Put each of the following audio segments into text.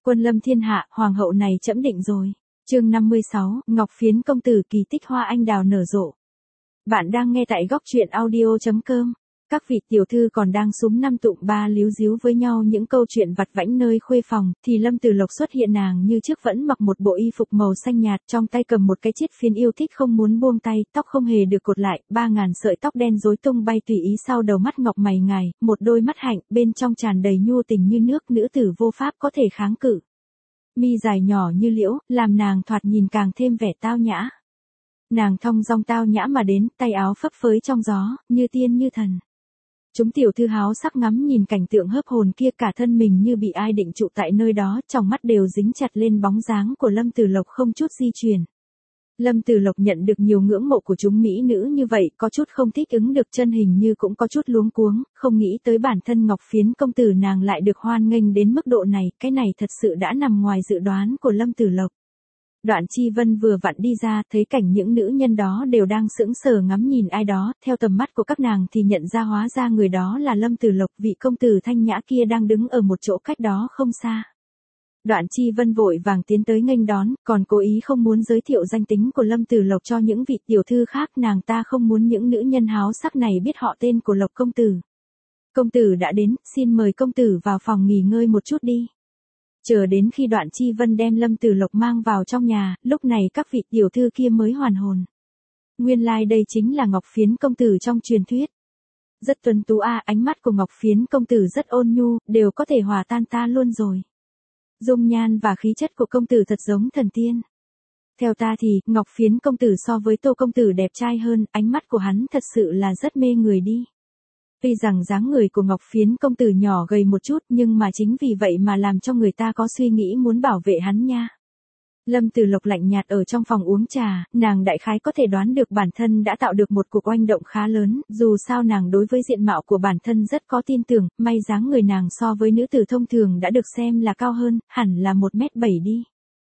Quân lâm thiên hạ, hoàng hậu này trẫm định rồi. Chương 56, Ngọc Phiến công tử kỳ tích hoa anh đào nở rộ. Bạn đang nghe tại góc truyện audio.com. Các vị tiểu thư còn đang súng năm tụng ba líu díu với nhau những câu chuyện vặt vãnh nơi khuê phòng, thì Lâm Tử Lộc xuất hiện, nàng như trước vẫn mặc một bộ y phục màu xanh nhạt, trong tay cầm một cái chiết phiến yêu thích không muốn buông tay, tóc không hề được cột lại, 3.000 sợi tóc đen rối tung bay tùy ý sau đầu mắt ngọc mày ngài, một đôi mắt hạnh, bên trong tràn đầy nhu tình như nước, nữ tử vô pháp có thể kháng cự. Mi dài nhỏ như liễu, làm nàng thoạt nhìn càng thêm vẻ tao nhã. Nàng thong dong tao nhã mà đến, tay áo phấp phới trong gió, như tiên như thần. Chúng tiểu thư háo sắc ngắm nhìn cảnh tượng hớp hồn kia, cả thân mình như bị ai định trụ tại nơi đó, trong mắt đều dính chặt lên bóng dáng của Lâm Tử Lộc không chút di chuyển. Lâm Tử Lộc nhận được nhiều ngưỡng mộ của chúng mỹ nữ như vậy, có chút không thích ứng được, chân hình như cũng có chút luống cuống, không nghĩ tới bản thân Ngọc Phiến công tử nàng lại được hoan nghênh đến mức độ này, cái này thật sự đã nằm ngoài dự đoán của Lâm Tử Lộc. Đoạn Chi Vân vừa vặn đi ra, thấy cảnh những nữ nhân đó đều đang sững sờ ngắm nhìn ai đó, theo tầm mắt của các nàng thì nhận ra hóa ra người đó là Lâm Tử Lộc, vị công tử thanh nhã kia đang đứng ở một chỗ cách đó không xa. Đoạn Chi Vân vội vàng tiến tới nghênh đón, còn cố ý không muốn giới thiệu danh tính của Lâm Tử Lộc cho những vị tiểu thư khác, nàng ta không muốn những nữ nhân háo sắc này biết họ tên của Lộc công tử. Công tử đã đến, xin mời công tử vào phòng nghỉ ngơi một chút đi. Chờ đến khi Đoạn Chi Vân đem Lâm Tử Lộc mang vào trong nhà, lúc này các vị tiểu thư kia mới hoàn hồn. Nguyên lai đây chính là Ngọc Phiến công tử trong truyền thuyết. Rất tuấn tú ánh mắt của Ngọc Phiến công tử rất ôn nhu, đều có thể hòa tan ta luôn rồi. Dung nhan và khí chất của công tử thật giống thần tiên. Theo ta thì, Ngọc Phiến công tử so với Tô công tử đẹp trai hơn, ánh mắt của hắn thật sự là rất mê người đi. Tuy rằng dáng người của Ngọc Phiến công tử nhỏ gầy một chút, nhưng mà chính vì vậy mà làm cho người ta có suy nghĩ muốn bảo vệ hắn nha. Lâm Tử Lộc lạnh nhạt ở trong phòng uống trà, nàng đại khái có thể đoán được bản thân đã tạo được một cuộc oanh động khá lớn, dù sao nàng đối với diện mạo của bản thân rất có tin tưởng, may dáng người nàng so với nữ tử thông thường đã được xem là cao hơn, hẳn là 1m7 đi.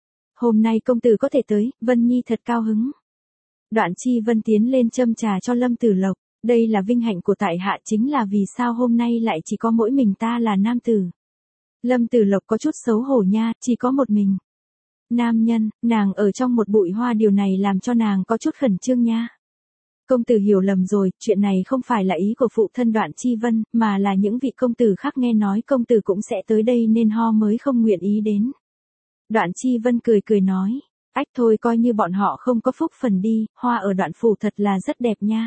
Hôm nay công tử có thể tới, Vân Nhi thật cao hứng. Đoạn Chi Vân tiến lên châm trà cho Lâm Tử Lộc. Đây là vinh hạnh của tại hạ, chính là vì sao hôm nay lại chỉ có mỗi mình ta là nam tử. Lâm Tử Lộc có chút xấu hổ nha, chỉ có một mình. Nam nhân, nàng ở trong một bụi hoa, điều này làm cho nàng có chút khẩn trương nha. Công tử hiểu lầm rồi, chuyện này không phải là ý của phụ thân Đoạn Chi Vân, mà là những vị công tử khác nghe nói công tử cũng sẽ tới đây nên ho mới không nguyện ý đến. Đoạn Chi Vân cười cười nói, ách thôi coi như bọn họ không có phúc phần đi, hoa ở Đoạn phủ thật là rất đẹp nha.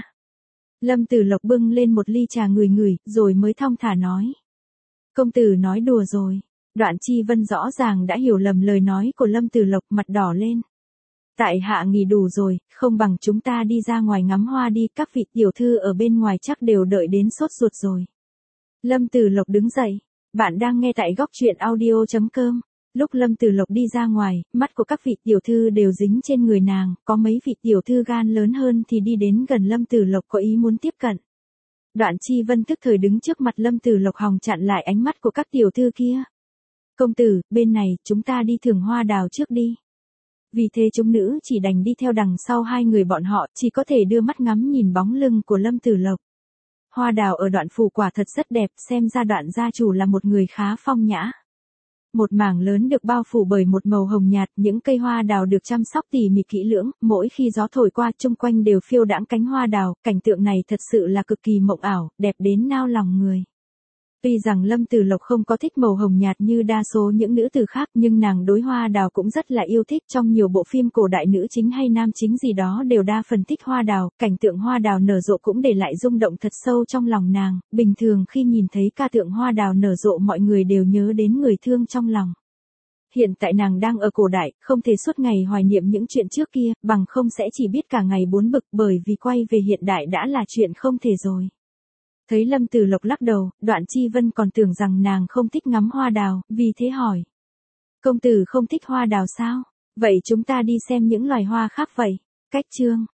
Lâm Tử Lộc bưng lên một ly trà ngửi ngửi, rồi mới thong thả nói. Công tử nói đùa rồi. Đoạn Chi Vân rõ ràng đã hiểu lầm lời nói của Lâm Tử Lộc, mặt đỏ lên. Tại hạ nghỉ đủ rồi, không bằng chúng ta đi ra ngoài ngắm hoa đi, các vị tiểu thư ở bên ngoài chắc đều đợi đến sốt ruột rồi. Lâm Tử Lộc đứng dậy. Bạn đang nghe tại góc truyện audio.com. Lúc Lâm Tử Lộc đi ra ngoài, mắt của các vị tiểu thư đều dính trên người nàng, có mấy vị tiểu thư gan lớn hơn thì đi đến gần Lâm Tử Lộc có ý muốn tiếp cận. Đoạn Chi Vân tức thời đứng trước mặt Lâm Tử Lộc hòng chặn lại ánh mắt của các tiểu thư kia. Công tử, bên này, chúng ta đi thưởng hoa đào trước đi. Vì thế chúng nữ chỉ đành đi theo đằng sau hai người bọn họ, chỉ có thể đưa mắt ngắm nhìn bóng lưng của Lâm Tử Lộc. Hoa đào ở Đoạn phủ quả thật rất đẹp, xem ra Đoạn gia chủ là một người khá phong nhã. Một mảng lớn được bao phủ bởi một màu hồng nhạt, những cây hoa đào được chăm sóc tỉ mỉ kỹ lưỡng, mỗi khi gió thổi qua chung quanh đều phiêu đãng cánh hoa đào, cảnh tượng này thật sự là cực kỳ mộng ảo, đẹp đến nao lòng người. Tuy rằng Lâm Tử Lộc không có thích màu hồng nhạt như đa số những nữ tử khác, nhưng nàng đối hoa đào cũng rất là yêu thích, trong nhiều bộ phim cổ đại nữ chính hay nam chính gì đó đều đa phần thích hoa đào, cảnh tượng hoa đào nở rộ cũng để lại rung động thật sâu trong lòng nàng, bình thường khi nhìn thấy ca tượng hoa đào nở rộ mọi người đều nhớ đến người thương trong lòng. Hiện tại nàng đang ở cổ đại, không thể suốt ngày hoài niệm những chuyện trước kia, bằng không sẽ chỉ biết cả ngày buồn bực, bởi vì quay về hiện đại đã là chuyện không thể rồi. Thấy Lâm Tử Lộc lắc đầu, Đoạn Chi Vân còn tưởng rằng nàng không thích ngắm hoa đào, vì thế hỏi. Công tử không thích hoa đào sao? Vậy chúng ta đi xem những loài hoa khác vậy. Cách chương.